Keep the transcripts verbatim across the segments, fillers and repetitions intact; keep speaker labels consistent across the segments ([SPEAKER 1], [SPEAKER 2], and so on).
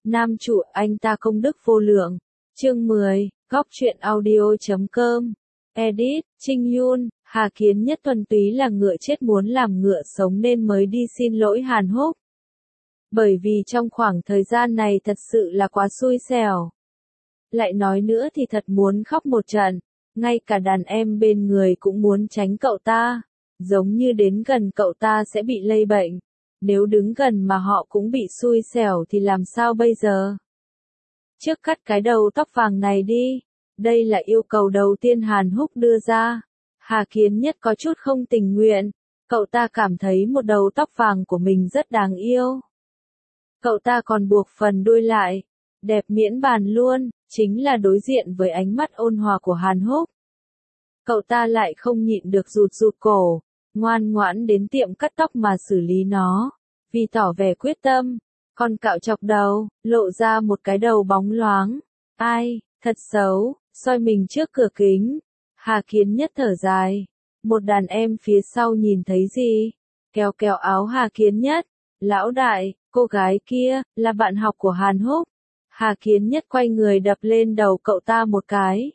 [SPEAKER 1] Nam chủ anh ta công đức vô lượng. Chương mười, góc truyện audio.com. Edit, Trinh Yun, Hà Kiến Nhất thuần túy là ngựa chết muốn làm ngựa sống nên mới đi xin lỗi Hàn Húc. Bởi vì trong khoảng thời gian này thật sự là quá xui xẻo. Lại nói nữa thì thật muốn khóc một trận, ngay cả đàn em bên người cũng muốn tránh cậu ta, giống như đến gần cậu ta sẽ bị lây bệnh. Nếu đứng gần mà họ cũng bị xui xẻo thì làm sao bây giờ? Trước cắt cái đầu tóc vàng này đi. Đây là yêu cầu đầu tiên Hàn Húc đưa ra. Hà Kiến Nhất có chút không tình nguyện. Cậu ta cảm thấy một đầu tóc vàng của mình rất đáng yêu. Cậu ta còn buộc phần đuôi lại. Đẹp miễn bàn luôn, chính là đối diện với ánh mắt ôn hòa của Hàn Húc. Cậu ta lại không nhịn được rụt rụt cổ, ngoan ngoãn đến tiệm cắt tóc mà xử lý nó. Vì tỏ vẻ quyết tâm, còn cạo chọc đầu, lộ ra một cái đầu bóng loáng. Ai, thật xấu, soi mình trước cửa kính. Hà Kiến Nhất thở dài. Một đàn em phía sau nhìn thấy gì? Kéo kéo áo Hà Kiến Nhất. Lão đại, cô gái kia, là bạn học của Hàn Húc. Hà Kiến Nhất quay người đập lên đầu cậu ta một cái.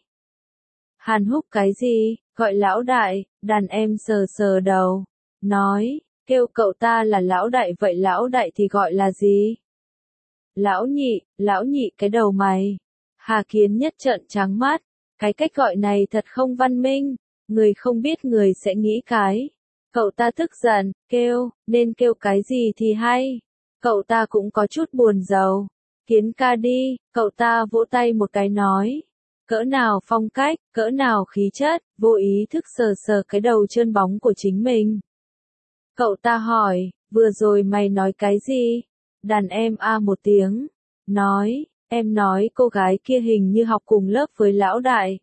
[SPEAKER 1] Hàn Húc cái gì? Gọi lão đại, đàn em sờ sờ đầu. Nói, kêu cậu ta là lão đại vậy lão đại thì gọi là gì? Lão nhị, lão nhị cái đầu mày. Hà Kiến Nhất trợn trắng mắt. Cái cách gọi này thật không văn minh. Người không biết người sẽ nghĩ cái. Cậu ta tức giận, kêu, nên kêu cái gì thì hay. Cậu ta cũng có chút buồn rầu. Kiến ca đi, cậu ta vỗ tay một cái nói. Cỡ nào phong cách, cỡ nào khí chất, vô ý thức sờ sờ cái đầu trơn bóng của chính mình. Cậu ta hỏi, vừa rồi mày nói cái gì? Đàn em a một tiếng. Nói, em nói cô gái kia hình như học cùng lớp với lão đại.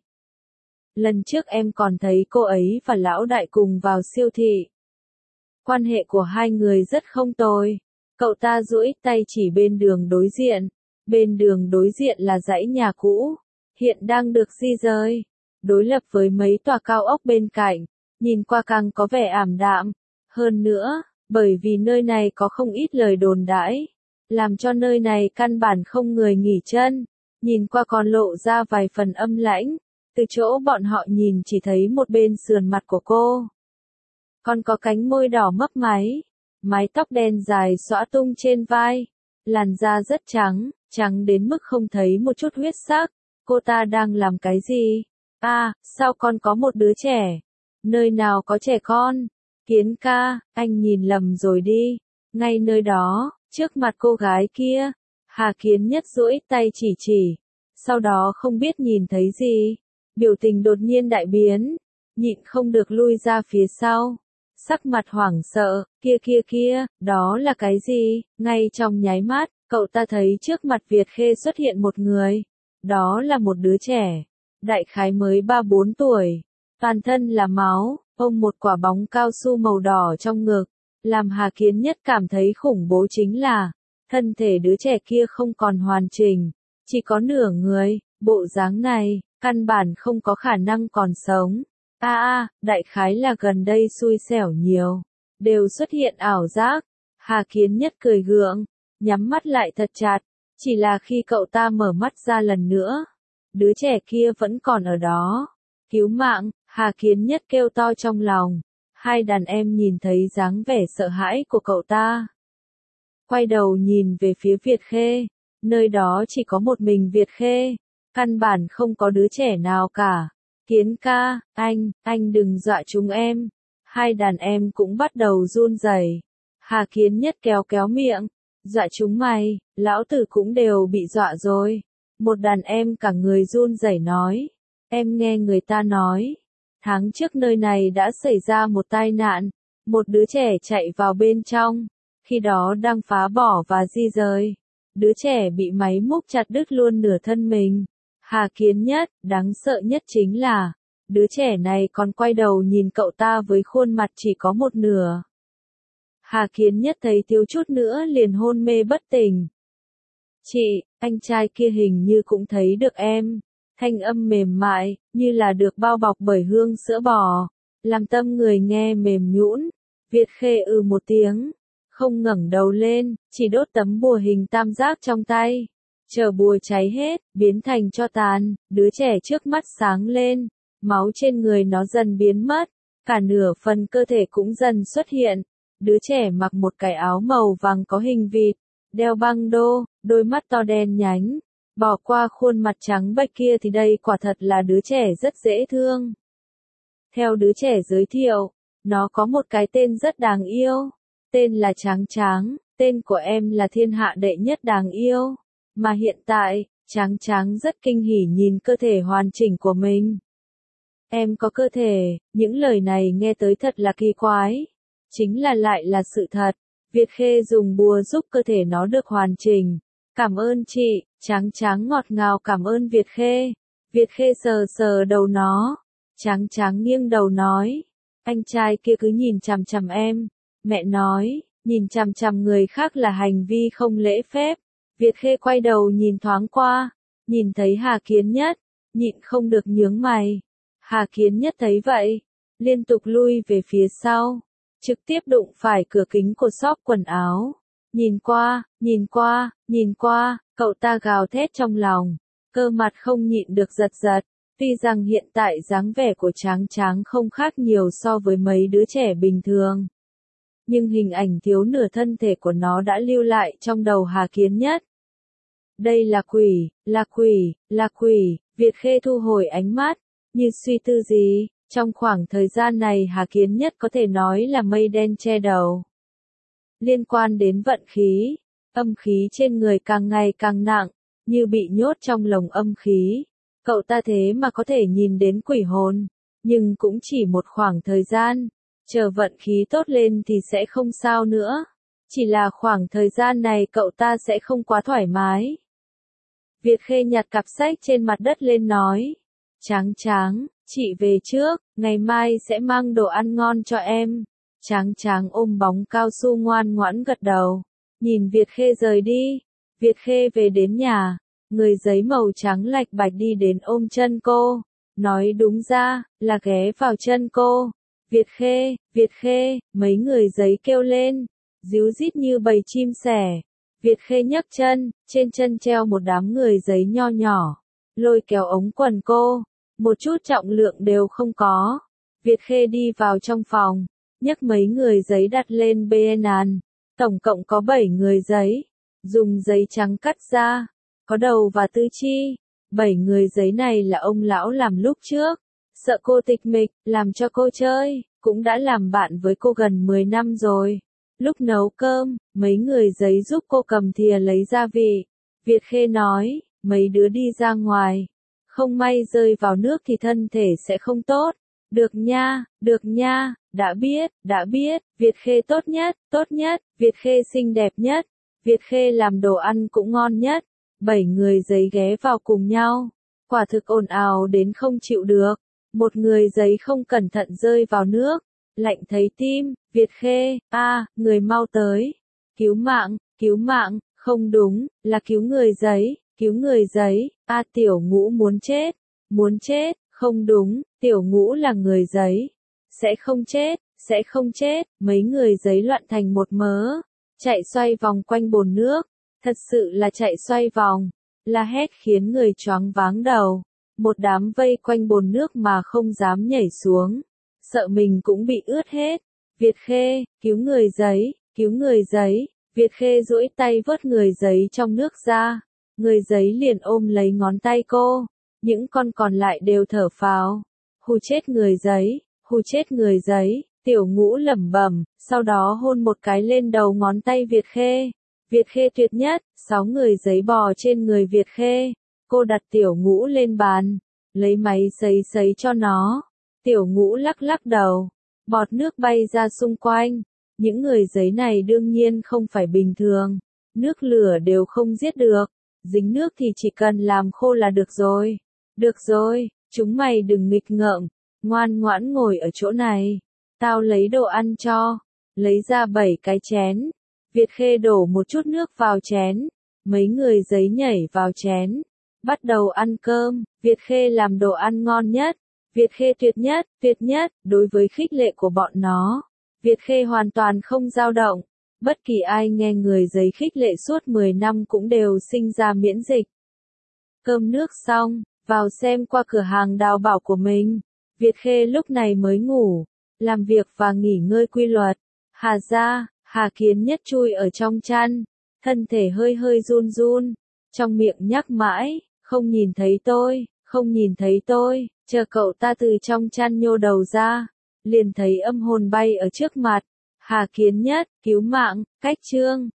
[SPEAKER 1] Lần trước em còn thấy cô ấy và lão đại cùng vào siêu thị. Quan hệ của hai người rất không tồi. Cậu ta duỗi tay chỉ bên đường đối diện. Bên đường đối diện là dãy nhà cũ. Hiện đang được di rời. Đối lập với mấy tòa cao ốc bên cạnh. Nhìn qua càng có vẻ ảm đạm. Hơn nữa, bởi vì nơi này có không ít lời đồn đãi. Làm cho nơi này căn bản không người nghỉ chân. Nhìn qua còn lộ ra vài phần âm lãnh. Từ chỗ bọn họ nhìn chỉ thấy một bên sườn mặt của cô. Còn có cánh môi đỏ mấp máy. Mái tóc đen dài xõa tung trên vai. Làn da rất trắng, trắng đến mức không thấy một chút huyết sắc. Cô ta đang làm cái gì? À, sao con có một đứa trẻ? Nơi nào có trẻ con? Kiến ca, anh nhìn lầm rồi đi. Ngay nơi đó, trước mặt cô gái kia. Hà Kiến Nhất duỗi tay chỉ chỉ. Sau đó không biết nhìn thấy gì. Biểu tình đột nhiên đại biến. Nhịn không được lui ra phía sau. Sắc mặt hoảng sợ, kia kia kia, đó là cái gì? Ngay trong nháy mắt, cậu ta thấy trước mặt Việt Khê xuất hiện một người. Đó là một đứa trẻ. Đại khái mới ba bốn tuổi. Toàn thân là máu, ôm một quả bóng cao su màu đỏ trong ngực. Làm Hà Kiến Nhất cảm thấy khủng bố chính là, thân thể đứa trẻ kia không còn hoàn chỉnh. Chỉ có nửa người, bộ dáng này, căn bản không có khả năng còn sống. A a, đại khái là gần đây xui xẻo nhiều, đều xuất hiện ảo giác. Hà Kiến Nhất cười gượng, nhắm mắt lại thật chặt, chỉ là khi cậu ta mở mắt ra lần nữa, đứa trẻ kia vẫn còn ở đó. Cứu mạng, Hà Kiến Nhất kêu to trong lòng. Hai đàn em nhìn thấy dáng vẻ sợ hãi của cậu ta. Quay đầu nhìn về phía Việt Khê, nơi đó chỉ có một mình Việt Khê, căn bản không có đứa trẻ nào cả. Kiến ca, anh, anh đừng dọa chúng em. Hai đàn em cũng bắt đầu run rẩy. Hà Kiến Nhất kéo kéo miệng. Dọa chúng mày, lão tử cũng đều bị dọa rồi. Một đàn em cả người run rẩy nói. Em nghe người ta nói. Tháng trước nơi này đã xảy ra một tai nạn. Một đứa trẻ chạy vào bên trong. Khi đó đang phá bỏ và di rời. Đứa trẻ bị máy múc chặt đứt luôn nửa thân mình. Hà Kiến Nhất, đáng sợ nhất chính là, đứa trẻ này còn quay đầu nhìn cậu ta với khuôn mặt chỉ có một nửa. Hà Kiến Nhất thấy thiếu chút nữa liền hôn mê bất tỉnh. Chị, anh trai kia hình như cũng thấy được em. Thanh âm mềm mại, như là được bao bọc bởi hương sữa bò. Làm tâm người nghe mềm nhũn. Việt Khê ừ một tiếng. Không ngẩng đầu lên, chỉ đốt tấm bùa hình tam giác trong tay. Chờ bùa cháy hết, biến thành tro tàn, đứa trẻ trước mắt sáng lên, máu trên người nó dần biến mất, cả nửa phần cơ thể cũng dần xuất hiện. Đứa trẻ mặc một cái áo màu vàng có hình vịt, đeo băng đô, đôi mắt to đen nhánh. Bỏ qua khuôn mặt trắng bệch kia thì đây quả thật là đứa trẻ rất dễ thương. Theo đứa trẻ giới thiệu, nó có một cái tên rất đáng yêu. Tên là Tráng Tráng, tên của em là thiên hạ đệ nhất đáng yêu. Mà hiện tại, Tráng Tráng rất kinh hỉ nhìn cơ thể hoàn chỉnh của mình. Em có cơ thể, những lời này nghe tới thật là kỳ quái. Chính là lại là sự thật. Việt Khê dùng bùa giúp cơ thể nó được hoàn chỉnh. Cảm ơn chị, Tráng Tráng ngọt ngào cảm ơn Việt Khê. Việt Khê sờ sờ đầu nó. Tráng Tráng nghiêng đầu nói. Anh trai kia cứ nhìn chằm chằm em. Mẹ nói, nhìn chằm chằm người khác là hành vi không lễ phép. Việt Khê quay đầu nhìn thoáng qua. Nhìn thấy Hà Kiến Nhất. Nhịn không được nhướng mày. Hà Kiến Nhất thấy vậy. Liên tục lui về phía sau. Trực tiếp đụng phải cửa kính của shop quần áo. Nhìn qua, nhìn qua, nhìn qua, cậu ta gào thét trong lòng. Cơ mặt không nhịn được giật giật. Tuy rằng hiện tại dáng vẻ của Tráng Tráng không khác nhiều so với mấy đứa trẻ bình thường. Nhưng hình ảnh thiếu nửa thân thể của nó đã lưu lại trong đầu Hà Kiến Nhất. Đây là quỷ, là quỷ, là quỷ. Việt Khê thu hồi ánh mắt, như suy tư gì. Trong khoảng thời gian này Hà Kiến Nhất có thể nói là mây đen che đầu. Liên quan đến vận khí, âm khí trên người càng ngày càng nặng, như bị nhốt trong lồng âm khí. Cậu ta thế mà có thể nhìn đến quỷ hồn, nhưng cũng chỉ một khoảng thời gian. Chờ vận khí tốt lên thì sẽ không sao nữa. Chỉ là khoảng thời gian này cậu ta sẽ không quá thoải mái. Việt Khê nhặt cặp sách trên mặt đất lên nói. Tráng Tráng, chị về trước, ngày mai sẽ mang đồ ăn ngon cho em. Tráng Tráng ôm bóng cao su ngoan ngoãn gật đầu. Nhìn Việt Khê rời đi. Việt Khê về đến nhà. Người giấy màu trắng lạch bạch đi đến ôm chân cô. Nói đúng ra, là ghé vào chân cô. Việt Khê, Việt Khê, mấy người giấy kêu lên. Díu dít như bầy chim sẻ. Việt Khê nhấc chân, trên chân treo một đám người giấy nho nhỏ. Lôi kéo ống quần cô. Một chút trọng lượng đều không có. Việt Khê đi vào trong phòng. Nhấc mấy người giấy đặt lên bên bàn. Tổng cộng có bảy người giấy. Dùng giấy trắng cắt ra. Có đầu và tư chi. Bảy người giấy này là ông lão làm lúc trước. Sợ cô tịch mịch, làm cho cô chơi. Cũng đã làm bạn với cô gần mười năm rồi. Lúc nấu cơm, mấy người giấy giúp cô cầm thìa lấy gia vị. Việt Khê nói, mấy đứa đi ra ngoài. Không may rơi vào nước thì thân thể sẽ không tốt. Được nha, được nha, đã biết, đã biết, Việt Khê tốt nhất, tốt nhất, Việt Khê xinh đẹp nhất, Việt Khê làm đồ ăn cũng ngon nhất. Bảy người giấy ghé vào cùng nhau. Quả thực ồn ào đến không chịu được. Một người giấy không cẩn thận rơi vào nước. Lạnh thấy tim, Việt Khê, a, à, người mau tới. Cứu mạng, cứu mạng, không đúng, là cứu người giấy, cứu người giấy, a à, tiểu ngũ muốn chết, muốn chết, không đúng, tiểu ngũ là người giấy. Sẽ không chết, sẽ không chết, mấy người giấy loạn thành một mớ. Chạy xoay vòng quanh bồn nước, thật sự là chạy xoay vòng, la hét khiến người choáng váng đầu. Một đám vây quanh bồn nước mà không dám nhảy xuống. Sợ mình cũng bị ướt hết. Việt Khê, cứu người giấy, cứu người giấy. Việt Khê duỗi tay vớt người giấy trong nước ra. Người giấy liền ôm lấy ngón tay cô. Những con còn lại đều thở phào. Hù chết người giấy, hù chết người giấy. Tiểu ngũ lẩm bẩm, sau đó hôn một cái lên đầu ngón tay Việt Khê. Việt Khê tuyệt nhất, sáu người giấy bò trên người Việt Khê. Cô đặt tiểu ngũ lên bàn, lấy máy sấy sấy cho nó. Tiểu ngũ lắc lắc đầu, bọt nước bay ra xung quanh. Những người giấy này đương nhiên không phải bình thường. Nước lửa đều không giết được. Dính nước thì chỉ cần làm khô là được rồi. Được rồi, chúng mày đừng nghịch ngợm. Ngoan ngoãn ngồi ở chỗ này. Tao lấy đồ ăn cho. Lấy ra bảy cái chén. Việt Khê đổ một chút nước vào chén. Mấy người giấy nhảy vào chén. Bắt đầu ăn cơm. Việt Khê làm đồ ăn ngon nhất. Việt Khê tuyệt nhất, tuyệt nhất, đối với khích lệ của bọn nó. Việt Khê hoàn toàn không dao động. Bất kỳ ai nghe người giấy khích lệ suốt mười năm cũng đều sinh ra miễn dịch. Cơm nước xong, vào xem qua cửa hàng đào bảo của mình. Việt Khê lúc này mới ngủ, làm việc và nghỉ ngơi quy luật. Hà ra, Hà Kiến Nhất chui ở trong chăn, thân thể hơi hơi run run, trong miệng nhắc mãi, không nhìn thấy tôi, không nhìn thấy tôi, chờ cậu ta từ trong chăn nhô đầu ra, liền thấy âm hồn bay ở trước mặt. Hà Kiến Nhất, cứu mạng, cách chương.